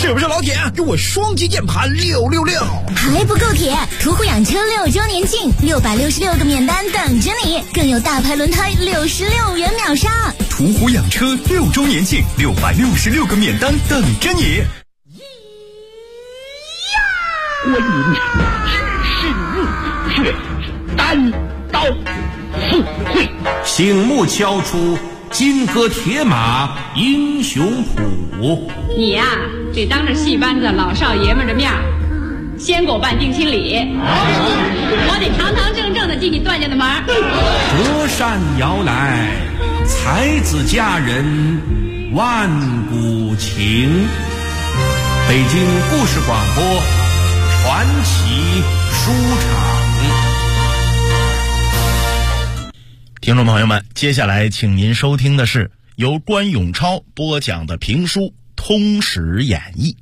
是不是老铁？给我双击键盘666！ 还不够铁！途虎养车6周年庆，666个免单等着你，更有大牌轮胎66元秒杀。 途虎养车6周年庆，666个免单等着你。 观音只是入穴，单刀赴会， 醒目敲出金戈铁马英雄谱。 你呀，得当着戏班子老少爷们的面先给我办定亲礼，我得堂堂正正的进你段家的门。 折扇摇来，才子佳人万古情。北京故事广播传奇书场。 听众朋友们，接下来请您收听的是由关永超播讲的评书《通史演义》。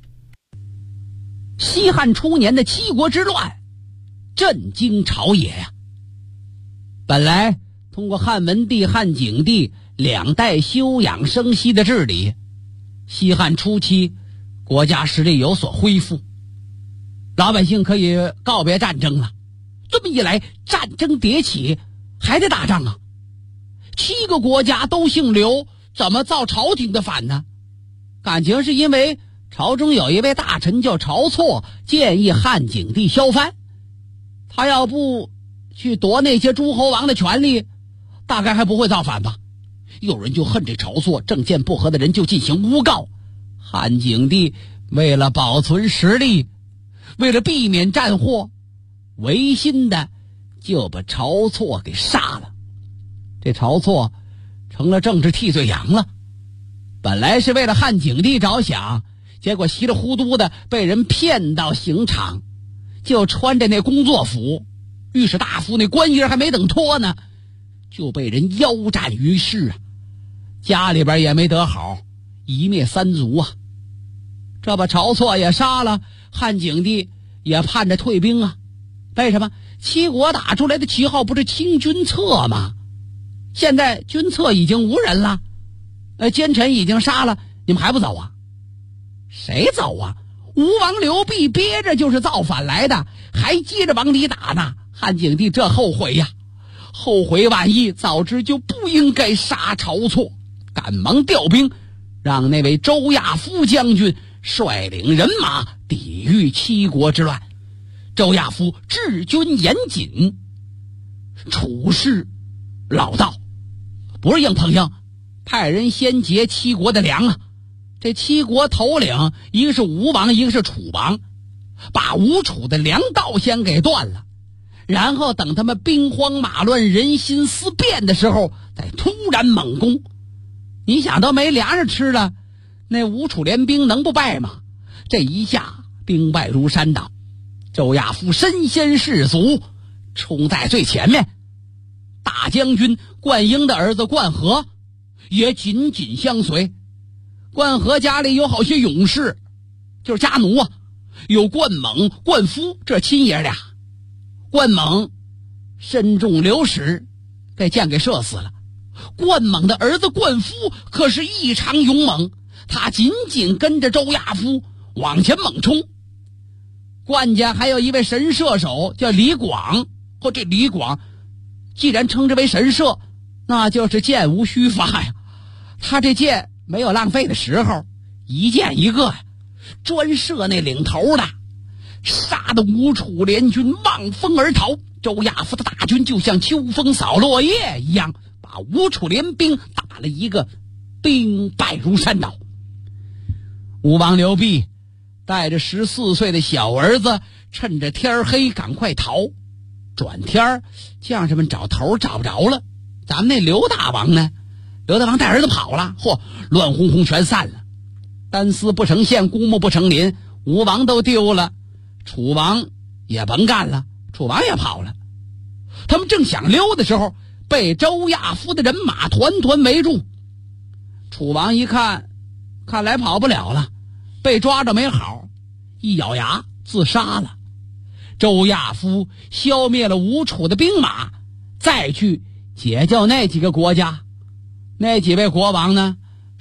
西汉初年的七国之乱震惊朝野呀。本来通过汉文帝、汉景帝两代休养生息的治理，西汉初期国家实力有所恢复，老百姓可以告别战争了。这么一来，战争迭起，还得打仗啊。7个国家都姓刘，怎么造朝廷的反呢？感情是因为朝中有一位大臣叫晁错，建议汉景帝削藩。他要不去夺那些诸侯王的权利，大概还不会造反吧。有人就恨这晁错，政见不合的人就进行诬告。汉景帝为了保存实力，为了避免战祸，违心的就把晁错给杀了。这晁错成了政治替罪羊了。本来是为了汉景帝着想，结果稀里糊涂的被人骗到刑场，就穿着那工作服，御史大夫那官衣还没等脱呢，就被人腰斩于市啊！家里边也没得好，一灭三族啊！这把晁错也杀了，汉景帝也盼着退兵啊。为什么？7国打出来的旗号不是清君侧吗？现在君侧已经无人了，奸臣已经杀了，你们还不走啊？谁走啊？吴王刘濞憋着就是造反来的，还接着往里打呢。汉景帝这后悔呀，后悔晚意，早知就不应该杀晁错，赶忙调兵，让那位周亚夫将军率领人马抵御7国之乱。周亚夫治军严谨，处事老道，不是硬碰硬，派人先劫7国的粮啊。这7国头领一个是吴王，一个是楚王，把吴楚的粮道先给断了，然后等他们兵荒马乱、人心思变的时候，再突然猛攻。你想都没粮食吃了，那吴楚联兵能不败吗？这一下兵败如山倒。周亚夫身先士卒，冲在最前面。大将军灌婴的儿子灌和也紧紧相随。灌和家里有好些勇士，就是家奴啊，有灌猛、灌夫，这亲爷俩。灌猛身中流矢，被箭给射死了。灌猛的儿子灌夫可是异常勇猛，他紧紧跟着周亚夫往前猛冲。灌家还有一位神射手叫李广，这李广既然称之为神射，那就是箭无虚发呀。他这箭没有浪费的时候，一箭一个呀，专射那领头的，杀得吴楚联军望风而逃。周亚夫的大军就像秋风扫落叶一样，把吴楚联兵打了一个兵败如山倒。吴王刘濞带着14岁的小儿子，趁着天黑赶快逃。转天将士们找头找不着了，咱们那刘大王呢？刘大王带儿子跑了，乱哄哄全散了。单丝不成线，孤木不成林，吴王都丢了，楚王也甭干了，楚王也跑了。他们正想溜的时候，被周亚夫的人马团团围住。楚王一看，看来跑不了了，被抓着没好，一咬牙自杀了。周亚夫消灭了吴楚的兵马，再去解救那几个国家。那几位国王呢，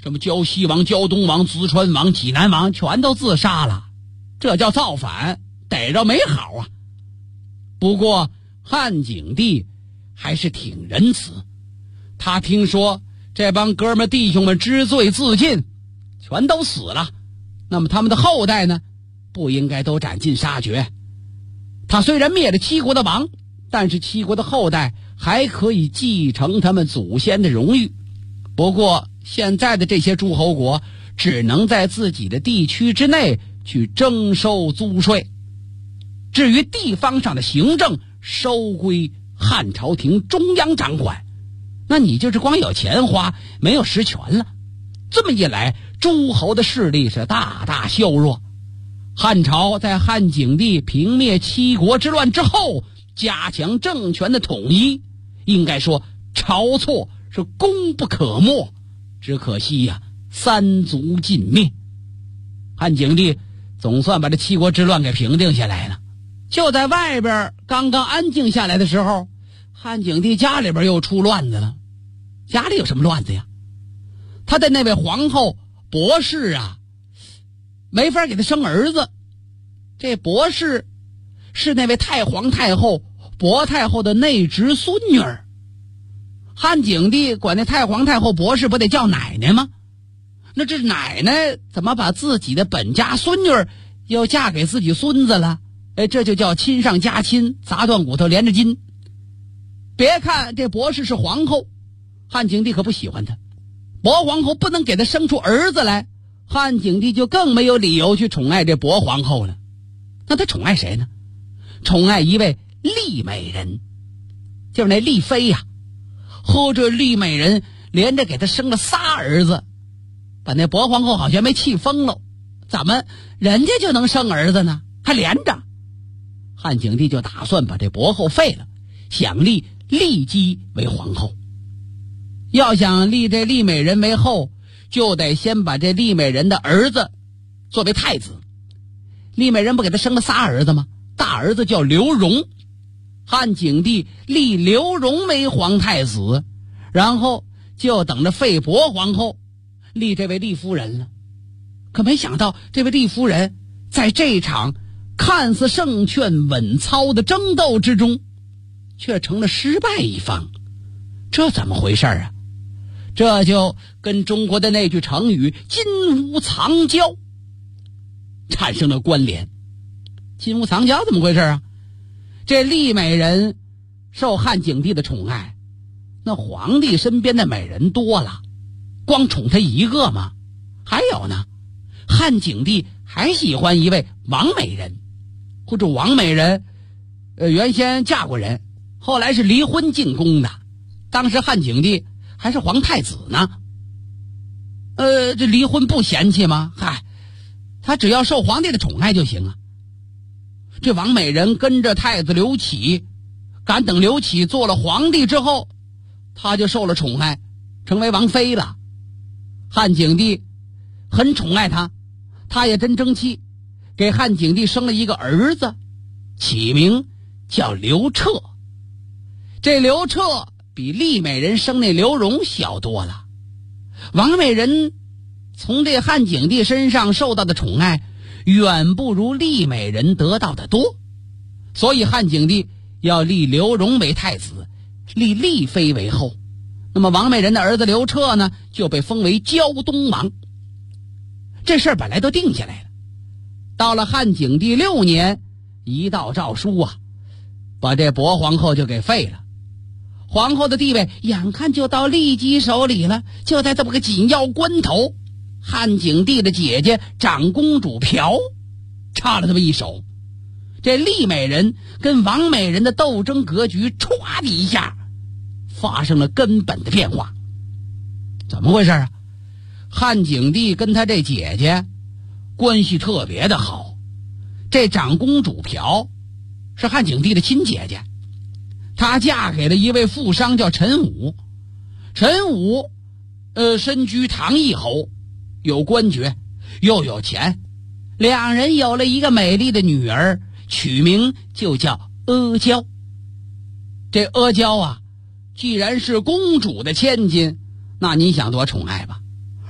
什么胶西王、胶东王、淄川王、济南王全都自杀了，这叫造反，逮着没好啊。不过汉景帝还是挺仁慈，他听说这帮哥们弟兄们知罪自尽，全都死了，那么他们的后代呢，不应该都斩尽杀绝。他虽然灭了七国的王，但是七国的后代还可以继承他们祖先的荣誉。不过现在的这些诸侯国只能在自己的地区之内去征收租税，至于地方上的行政收归汉朝廷中央掌管，那你就是光有钱花，没有实权了。这么一来，诸侯的势力是大大削弱。汉朝在汉景帝平灭七国之乱之后，加强政权的统一，应该说晁错是功不可没，只可惜呀，三族尽灭。汉景帝总算把这七国之乱给平定下来了。就在外边刚刚安静下来的时候，汉景帝家里边又出乱子了。家里有什么乱子呀？他的那位皇后博氏啊，没法给他生儿子。这博氏是那位太皇太后薄太后的内侄孙女儿。汉景帝管那太皇太后博氏不得叫奶奶吗？那这奶奶怎么把自己的本家孙女儿又嫁给自己孙子了？这就叫亲上加亲，砸断骨头连着筋。别看这博氏是皇后，汉景帝可不喜欢她。薄皇后不能给她生出儿子来，汉景帝就更没有理由去宠爱这薄皇后了。那他宠爱谁呢？宠爱一位丽美人，就是那丽妃呀。这丽美人连着给他生了仨儿子，把那薄皇后好像没气疯了。怎么人家就能生儿子呢？还连着。汉景帝就打算把这薄后废了，想立丽姬为皇后。要想立这丽美人为后，就得先把这丽美人的儿子作为太子。丽美人不给他生了仨儿子吗？大儿子叫刘荣，汉景帝立刘荣为皇太子，然后就等着废薄皇后，立这位丽夫人了。可没想到这位丽夫人在这场看似胜券稳操的争斗之中，却成了失败一方。这怎么回事啊？这就跟中国的那句成语金屋藏娇产生了关联。金屋藏娇怎么回事啊？这丽美人受汉景帝的宠爱，那皇帝身边的美人多了，光宠她一个吗？还有呢，汉景帝还喜欢一位王美人。或者王美人原先嫁过人，后来是离婚进宫的，当时汉景帝还是皇太子呢。这离婚不嫌弃吗？他只要受皇帝的宠爱就行啊。这王美人跟着太子刘启，敢等刘启做了皇帝之后，他就受了宠爱，成为王妃了。汉景帝很宠爱他，他也真争气，给汉景帝生了一个儿子，起名叫刘彻。这刘彻比丽美人生那刘荣小多了。王美人从这汉景帝身上受到的宠爱远不如丽美人得到的多，所以汉景帝要立刘荣为太子，立丽妃为后。那么王美人的儿子刘彻呢，就被封为胶东王。这事儿本来都定下来了，到了汉景帝6年，一道诏书啊，把这薄皇后就给废了。皇后的地位眼看就到丽姬手里了，就在这么个紧要关头，汉景帝的姐姐长公主朴差了这么一手。这丽美人跟王美人的斗争格局歘的一下发生了根本的变化。怎么回事啊？汉景帝跟他这姐姐关系特别的好。这长公主朴是汉景帝的亲姐姐，她嫁给了一位富商叫陈武。陈武身居唐义侯，有官爵又有钱，两人有了一个美丽的女儿，取名就叫阿娇。这阿娇啊，既然是公主的千金，那你想多宠爱吧。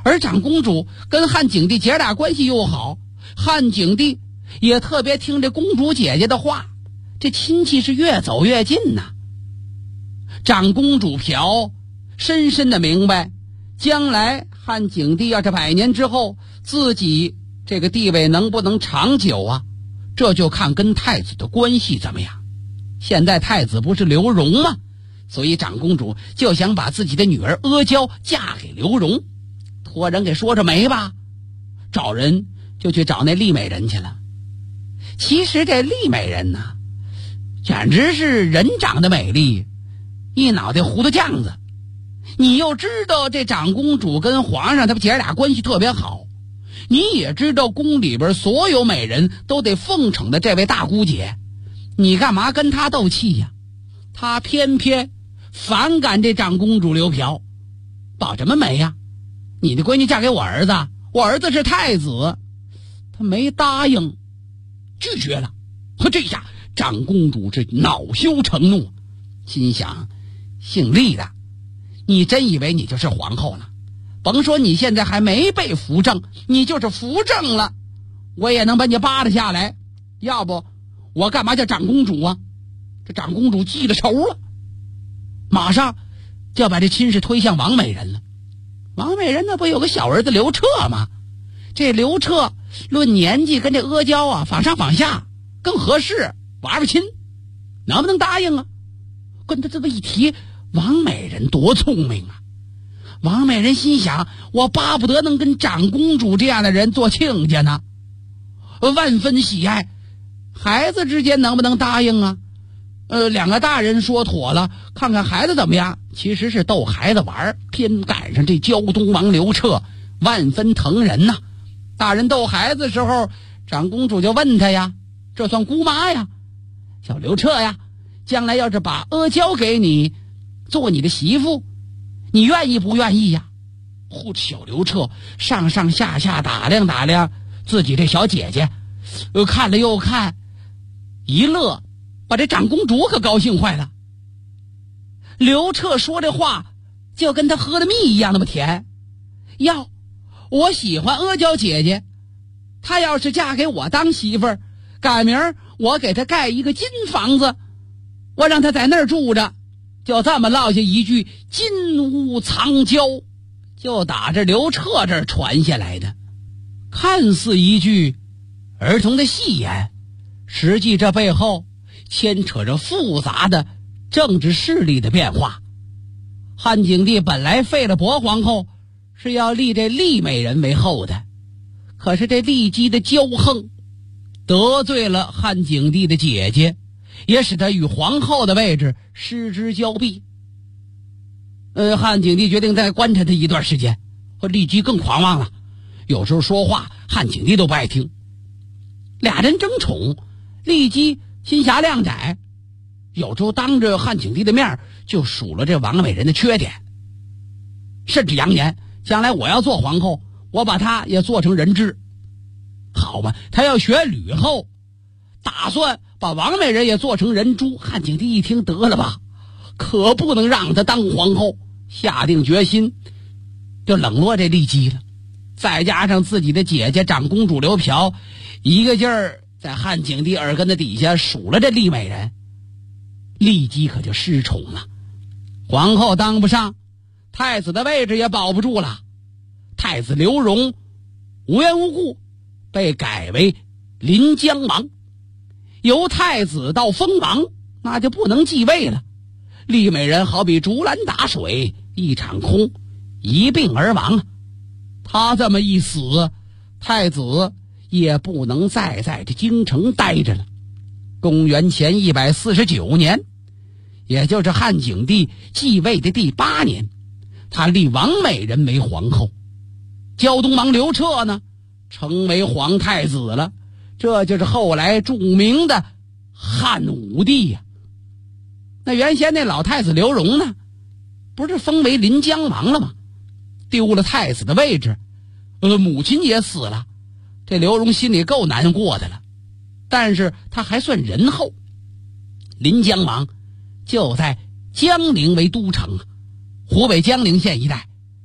而长公主跟汉景帝姐俩关系又好，汉景帝也特别听这公主姐姐的话，这亲戚是越走越近呐。长公主朴深深的明白，将来汉景帝要是100年之后，自己这个地位能不能长久啊？这就看跟太子的关系怎么样。现在太子不是刘荣吗？所以长公主就想把自己的女儿阿娇嫁给刘荣，托人给说着媒吧，找人就去找那丽美人去了。其实这丽美人呢，简直是人长得美丽，一脑袋糊涂酱子。你又知道这长公主跟皇上他们姐俩关系特别好，你也知道宫里边所有美人都得奉承的这位大姑姐，你干嘛跟她斗气呀？她偏偏反感这长公主刘嫖，保什么媒呀？你的闺女嫁给我儿子，我儿子是太子，她没答应，拒绝了。和这下长公主是恼羞成怒，心想姓厉的，你真以为你就是皇后了？甭说你现在还没被扶正，你就是扶正了，我也能把你扒拉下来。要不我干嘛叫长公主啊？这长公主记了仇了，马上就要把这亲事推向王美人了。王美人那不有个小儿子刘彻吗？这刘彻论年纪跟这阿娇啊仿上仿下，更合适，玩玩亲，能不能答应啊？跟他这么一提，王美人多聪明啊！王美人心想，我巴不得能跟长公主这样的人做亲家呢，万分喜爱。孩子之间能不能答应啊？两个大人说妥了，看看孩子怎么样。其实是逗孩子玩，偏赶上这胶东王刘彻万分疼人呐。大人逗孩子的时候，长公主就问他呀，这算姑妈呀，小刘彻呀，将来要是把阿娇给你做你的媳妇，你愿意不愿意呀？小刘彻上上下下打量打量自己这小姐姐，看了又看，一乐，把这长公主可高兴坏了。刘彻说这话就跟他喝的蜜一样那么甜。要我喜欢阿娇姐姐，她要是嫁给我当媳妇儿，改明儿我给她盖一个金房子，我让她在那儿住着。就这么落下一句金屋藏娇，就打这刘彻这儿传下来的，看似一句儿童的戏言，实际这背后牵扯着复杂的政治势力的变化。汉景帝本来废了薄皇后，是要立这丽美人为后的，可是这骊姬的骄横得罪了汉景帝的姐姐，也使他与皇后的位置失之交臂。汉景帝决定再观察他一段时间。骊姬更狂妄了，有时候说话汉景帝都不爱听。俩人争宠，骊姬心狭量窄，有时候当着汉景帝的面就数了这王美人的缺点，甚至扬言将来我要做皇后，我把她也做成人质。好嘛，他要学吕后，打算把王美人也做成人猪。汉景帝一听，得了吧，可不能让她当皇后，下定决心就冷落这骊姬了。再加上自己的姐姐长公主刘嫖一个劲儿在汉景帝耳根子底下数了这丽美人，骊姬可就失宠了，皇后当不上，太子的位置也保不住了。太子刘荣无缘无故被改为临江王，由太子到封王，那就不能继位了。丽美人好比竹篮打水，一场空，一病而亡。他这么一死，太子也不能再在这京城待着了。公元前149年，也就是汉景帝继位的第8年，他立王美人为皇后，胶东王刘彻呢成为皇太子了。这就是后来著名的汉武帝呀。那原先那老太子刘荣呢，不是封为临江王了吗？丢了太子的位置，母亲也死了，这刘荣心里够难过的了。但是他还算仁厚，临江王就在江陵为都城，湖北江陵县一带。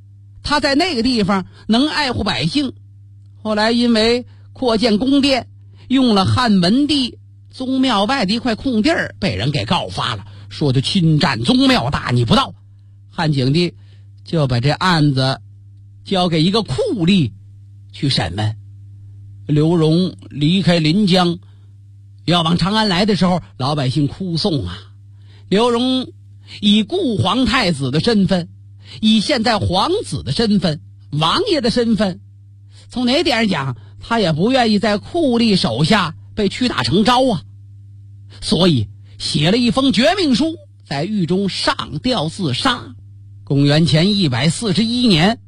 他在那个地方能爱护百姓，后来因为扩建宫殿用了汉文帝宗庙外的一块空地儿，被人给告发了，说他侵占宗庙大逆不道。汉景帝就把这案子交给一个酷吏去审问。刘荣离开临江要往长安来的时候，老百姓哭颂啊。刘荣以故皇太子的身份，以现在皇子的身份，王爷的身份，从哪点上讲，他也不愿意在酷吏手下被屈打成招啊。所以写了一封绝命书，在狱中上吊自杀。公元前141年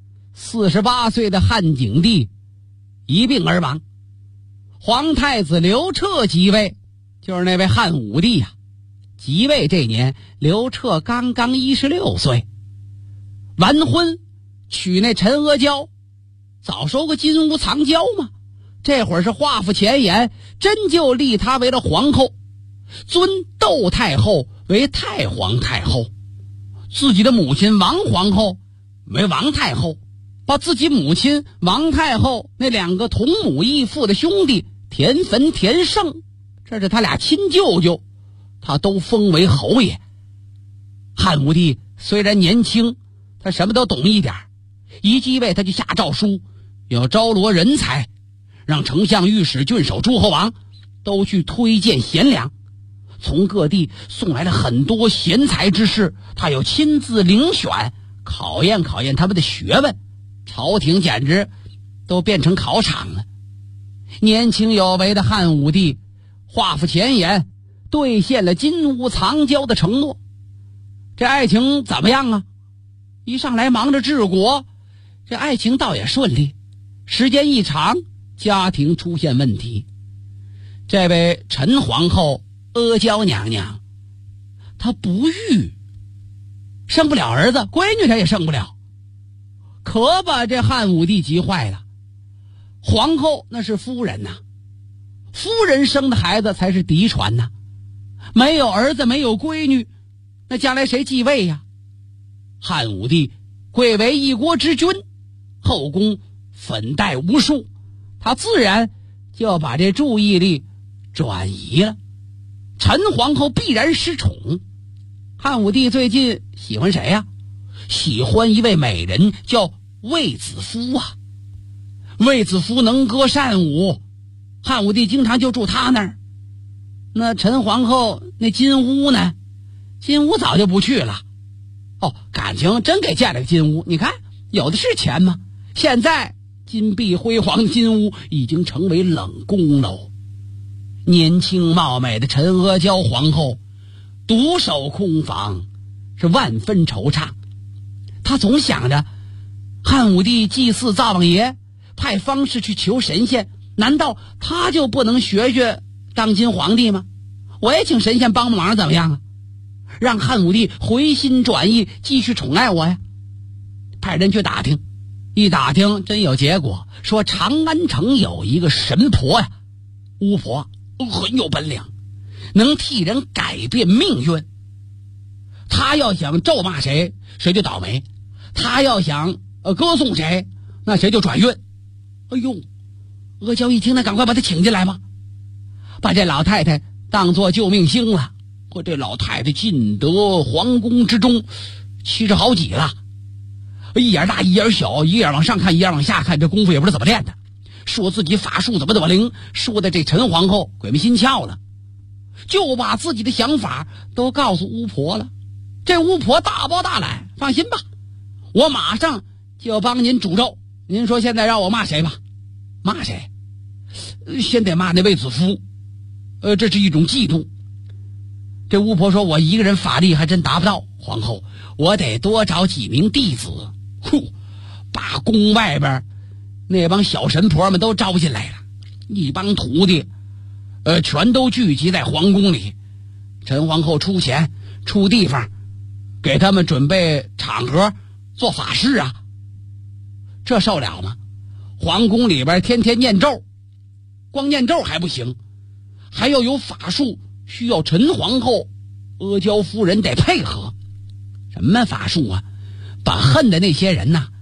，48岁的汉景帝一病而亡。皇太子刘彻即位，就是那位汉武帝啊。即位这年，刘彻刚刚16岁，完婚，娶那陈阿娇，早收个金屋藏娇嘛。这会儿是画符前言，真就立她为了皇后，尊窦太后为太皇太后，自己的母亲王皇后为王太后，把自己母亲王太后那2个同母异父的兄弟田汾、田胜，这是他俩亲舅舅，他都封为侯爷。汉武帝虽然年轻，他什么都懂一点，一继位他就下诏书，要招罗人才，让丞相、御史、郡守、诸侯王都去推荐贤良，从各地送来了很多贤才之士，他要亲自遴选，考验考验他们的学问。朝廷简直都变成考场了。年轻有为的汉武帝画符前言，兑现了金屋藏娇的承诺。这爱情怎么样啊？一上来忙着治国，这爱情倒也顺利。时间一长，家庭出现问题。这位陈皇后阿娇娘娘，她不育，生不了儿子，闺女她也生不了，可把这汉武帝急坏了。皇后那是夫人呐，夫人生的孩子才是嫡传呐，没有儿子没有闺女，那将来谁继位呀？汉武帝贵为一国之君，后宫粉黛无数，他自然就要把这注意力转移了。陈皇后必然失宠。汉武帝最近喜欢谁呀？喜欢一位美人叫卫子夫啊。卫子夫能歌善舞，汉武帝经常就住他那儿。那陈皇后那金屋呢？金屋早就不去了。感情真给建了个金屋，你看有的是钱吗？现在金碧辉煌的金屋已经成为冷宫楼。年轻貌美的陈阿娇皇后独守空房，是万分惆怅。她总想着，汉武帝祭祀灶王爷，派方士去求神仙，难道他就不能学学当今皇帝吗？我也请神仙帮忙怎么样啊？让汉武帝回心转意，继续宠爱我呀。派人去打听，一打听真有结果，说长安城有一个神婆呀，巫婆很有本领，能替人改变命运。他要想咒骂谁，谁就倒霉；他要想歌颂谁，那谁就转运。哎呦，阿娇一听，那赶快把他请进来吧，把这老太太当作救命星了。可这老太太进得皇宫之中70好几了，一眼大一眼小，一眼往上看一眼往下看，这功夫也不知道怎么练的，说自己法术怎么灵，说的这陈皇后鬼迷心窍了，就把自己的想法都告诉巫婆了。这巫婆大包大揽，放心吧，我马上就要帮您诅咒，您说现在让我骂谁吧？骂谁？先得骂那卫子夫，这是一种嫉妒。这巫婆说，我一个人法力还真达不到，皇后，我得多找几名弟子，把宫外边那帮小神婆们都招进来了，一帮徒弟全都聚集在皇宫里。陈皇后出钱出地方，给他们准备场合做法事啊，这受了吗？皇宫里边天天念咒，光念咒还不行，还要有法术，需要陈皇后阿娇夫人得配合。什么法术啊？把恨的那些人呐，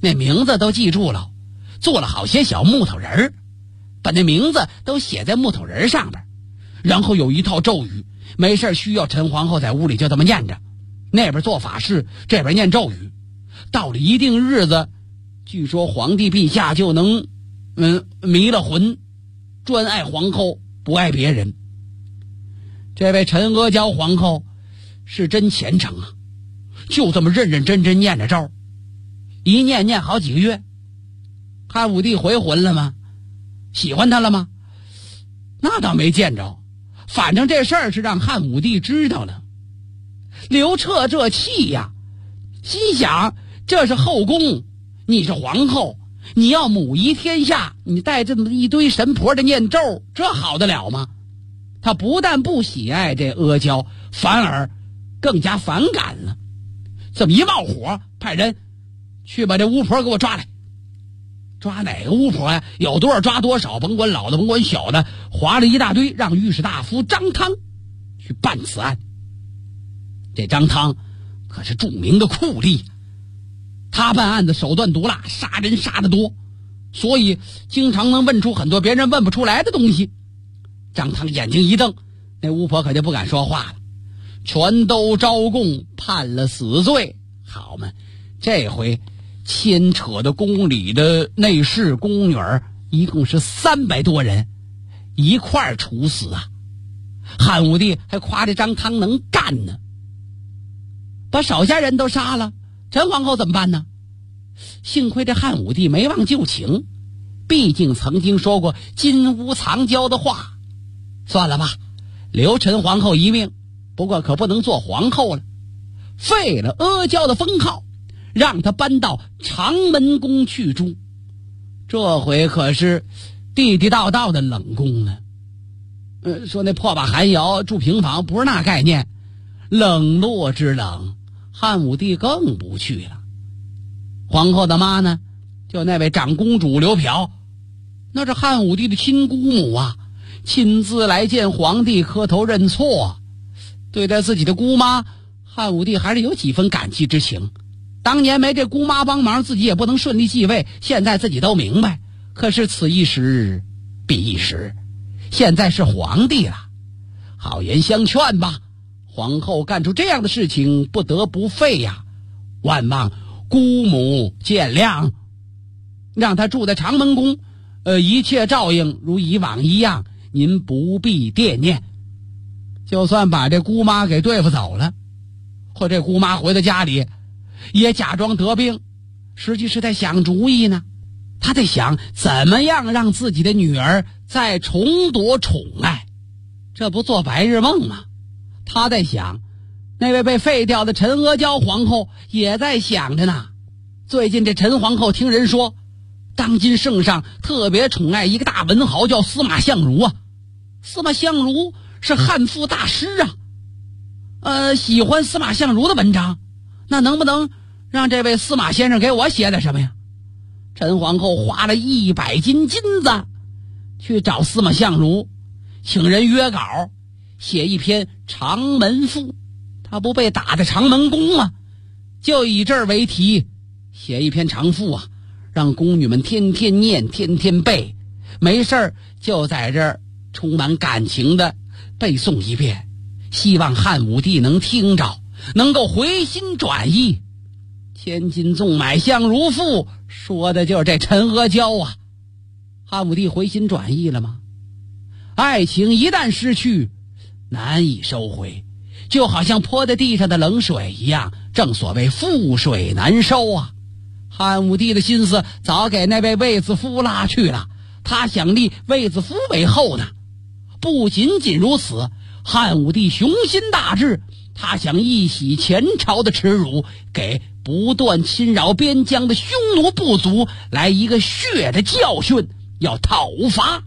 那名字都记住了，做了好些小木头人儿，把那名字都写在木头人上边，然后有一套咒语，没事需要陈皇后在屋里就这么念着，那边做法事，这边念咒语。到了一定日子，据说皇帝陛下就能迷了魂，专爱皇后不爱别人。这位陈阿娇皇后是真虔诚啊，就这么认认真真念着咒，一念好几个月。汉武帝回魂了吗？喜欢他了吗？那倒没见着，反正这事儿是让汉武帝知道了。刘彻这气呀，心想这是后宫，你是皇后，你要母仪天下，你带这么一堆神婆的念咒，这好得了吗？他不但不喜爱这阿娇，反而更加反感了。这么一冒火，派人去把这巫婆给我抓来。抓哪个巫婆呀？有多少抓多少，甭管老的甭管小的，划了一大堆，让御史大夫张汤去办此案。这张汤可是著名的酷吏，他办案的手段毒辣，杀人杀得多，所以经常能问出很多别人问不出来的东西。张汤眼睛一瞪，那巫婆可就不敢说话了，全都招供，判了死罪。好嘛，这回牵扯的宫里的内侍宫女一共是300多人，一块儿处死啊！汉武帝还夸这张汤能干呢，把手下人都杀了，陈皇后怎么办呢？幸亏这汉武帝没忘旧情，毕竟曾经说过金屋藏娇的话。算了吧，留陈皇后一命，不过可不能做皇后了，废了阿娇的封号，让她搬到长门宫去住。这回可是地地道道的冷宫了。说那破瓦寒窑住平房不是那概念，冷落之冷，汉武帝更不去了。皇后的妈呢，就那位长公主刘嫖，那是汉武帝的亲姑母啊，亲自来见皇帝磕头认错。对待自己的姑妈，汉武帝还是有几分感激之情。当年没这姑妈帮忙，自己也不能顺利继位，现在自己都明白。可是此一时彼一时，现在是皇帝了，好言相劝吧，皇后干出这样的事情不得不废呀，万望姑母见谅，让她住在长门宫，一切照应如以往一样，您不必惦念。就算把这姑妈给对付走了，或这姑妈回到家里也假装得病，实际是在想主意呢。他在想怎么样让自己的女儿再重夺宠爱，这不做白日梦吗？他在想，那位被废掉的陈阿娇皇后也在想着呢。最近这陈皇后听人说，当今圣上特别宠爱一个大文豪叫司马相如啊。司马相如是汉赋大师啊，喜欢司马相如的文章，那能不能让这位司马先生给我写点什么呀？陈皇后花了100斤金子去找司马相如，请人约稿，写一篇长门赋。他不被打在长门宫吗？就以这儿为题，写一篇长赋啊，让宫女们天天念，天天背，没事儿就在这儿充满感情的背诵一遍，希望汉武帝能听着，能够回心转意。千金纵买相如赋，说的就是这陈阿娇啊。汉武帝回心转意了吗？爱情一旦失去，难以收回，就好像泼在地上的冷水一样，正所谓覆水难收啊。汉武帝的心思早给那位卫子夫拉去了，他想立卫子夫为后呢。不仅仅如此，汉武帝雄心大志，他想一洗前朝的耻辱，给不断侵扰边疆的匈奴部族来一个血的教训，要讨伐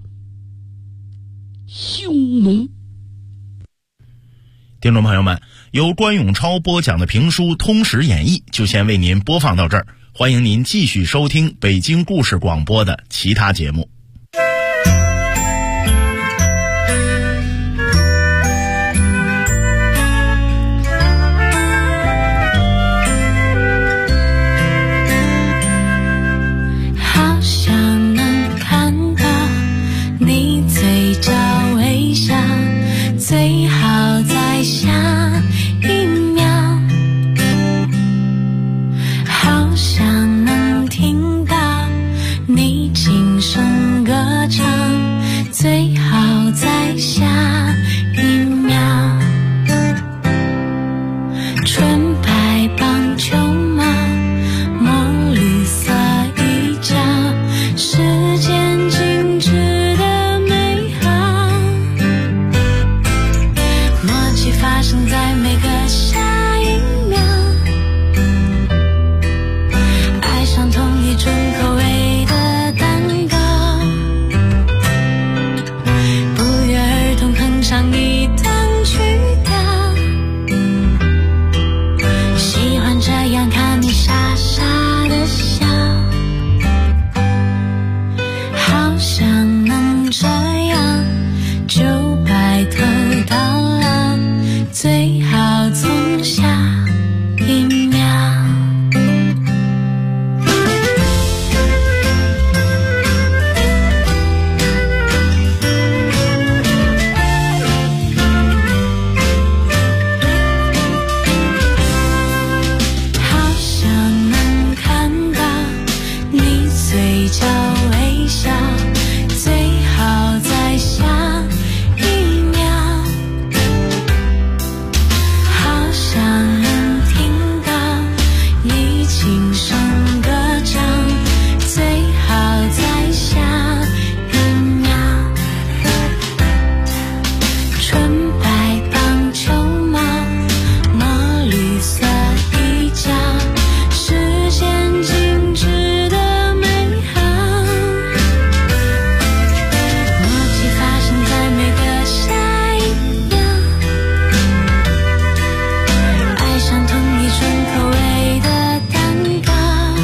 匈奴。 听众朋友们，由关永超播讲的评书《通史演义》就先为您播放到这儿，欢迎您继续收听北京故事广播的其他节目。 你轻声歌唱，最好在下一秒。纯白棒球帽，墨绿色衣角，时间静止的美好，默契发生在每个下一秒，爱上同一种口味的蛋糕，不约而同哼唱一段曲调，喜欢这样看你傻傻的笑，好想能这样就白头到老，最好从下一秒。好想能看到你嘴角微笑，最好在下一秒。好想能听到你轻声歌唱，最好在下一秒。纯白棒球帽，墨绿色衣角，时间静止的美好，默契发生在每个下一秒，爱上同一种口味的蛋糕，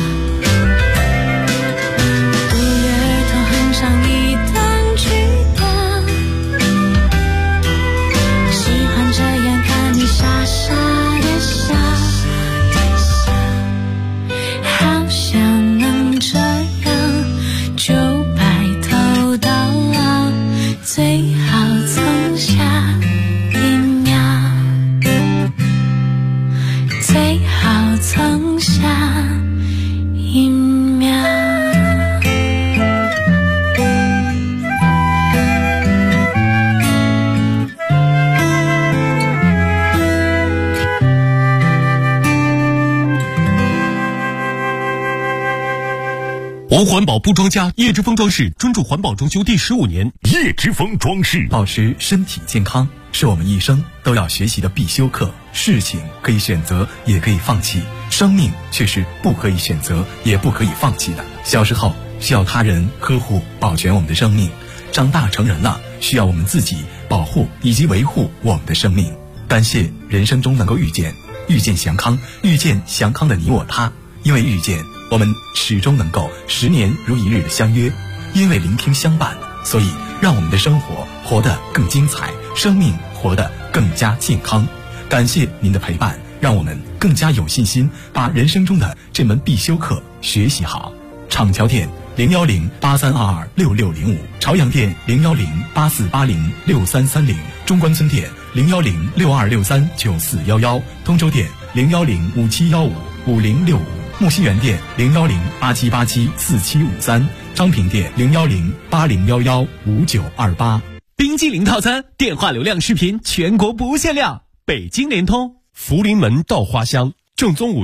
不约而同哼唱一段曲调，喜欢这样看你傻傻的笑，好想能这样就白头到老，最好从下一秒，最好从下一秒。 无环保布庄家叶之峰装饰专注环保装修第15年，叶之峰装饰保持身体健康是我们一生都要学习的必修课。事情可以选择，也可以放弃，生命却是不可以选择，也不可以放弃的。小时候需要他人呵护保全我们的生命，长大成人了需要我们自己保护以及维护我们的生命。感谢人生中能够遇见祥康，遇见祥康的你我他。因为遇见，我们始终能够10年如一日的相约；因为聆听相伴，所以让我们的生活活得更精彩，生命活得更加健康。感谢您的陪伴，让我们更加有信心把人生中的这门必修课学习好。厂桥店01083226605，朝阳店01084806330，中关村店01062639411，通州店01057155065，木樨园店01087874753，昌平店01080115928。 冰激凌套餐，电话流量视频全国不限量，北京联通。福临门稻花香，正宗